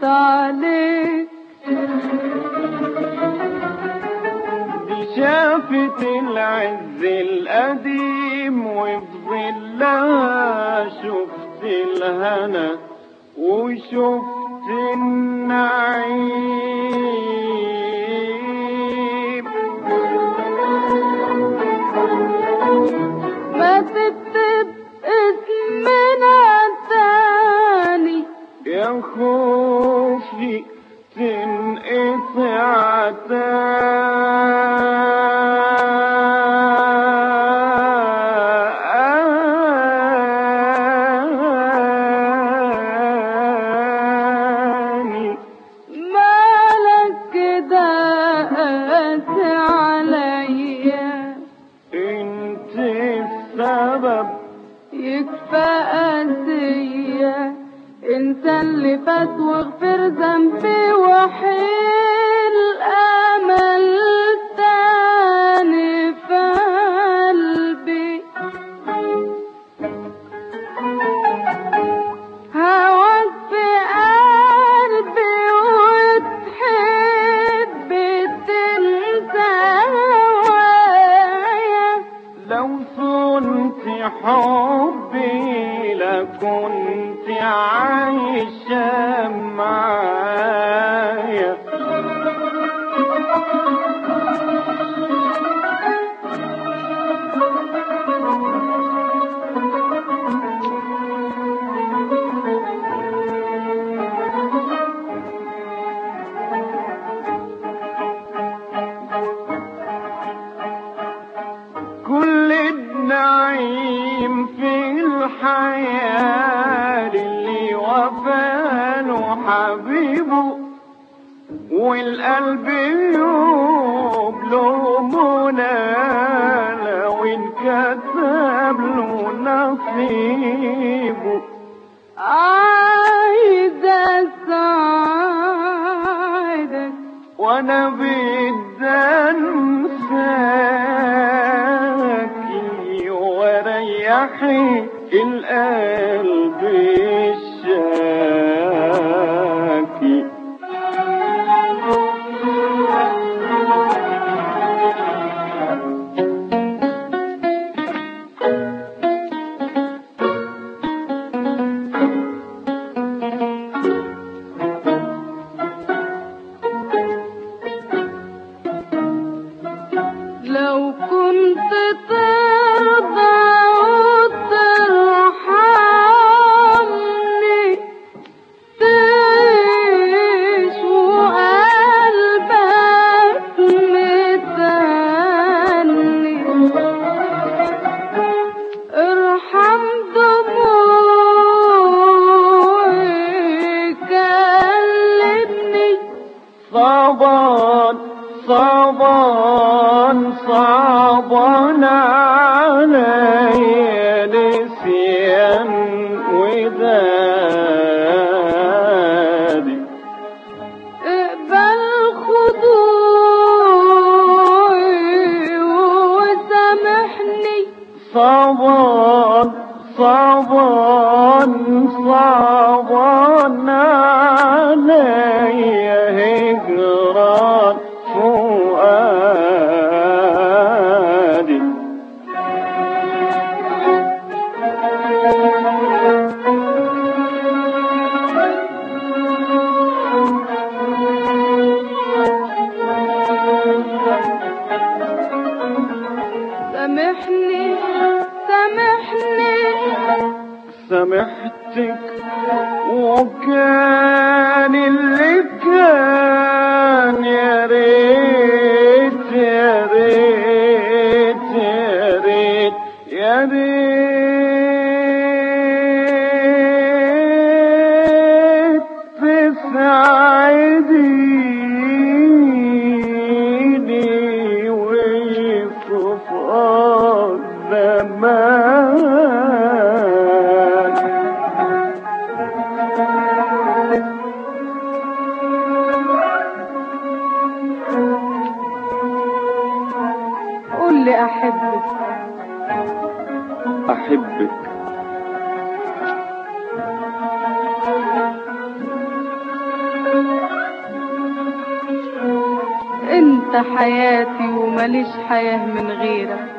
عليك شافت العز القديم وبظلها شفت الهنا وشفت النعيم. ما تكتب اسمنا تاني يا خوفي تنقطع تاني. مالك كده قاسي عليا انت السبب يكفى قاسية انسى اللي فات واغفر ذنبي وحيل امل تاني في قلبي. هواك في قلبي وتحب تنسى هوايا. لو صنت حبي لكنت عايشة معايا. كل النعيم في الحياة اللي وفاله حبيبه والقلب يبلغ منى لو انكتب له نصيبه. عايزة اساعدك وانا بدي انساكي واريحي القلب الشاكي. لو كنت ترضى وترحمني تعيش وقلبك متاني. ارحم دموعي كلمني. صعبان صعبان صعبان علي نسيان ودادي. اقبل خضوعي وسامحني. صعبان صعبان صعبان علي هجران فؤادي. سامحني سامحني سامحتك وكان اللي كان يا ريت يا ريت يا ريت يا ريت تساعديني ويصفى الزمان. قول لي احبك أحبك وانت حياتي ومليش حياة من غيرك.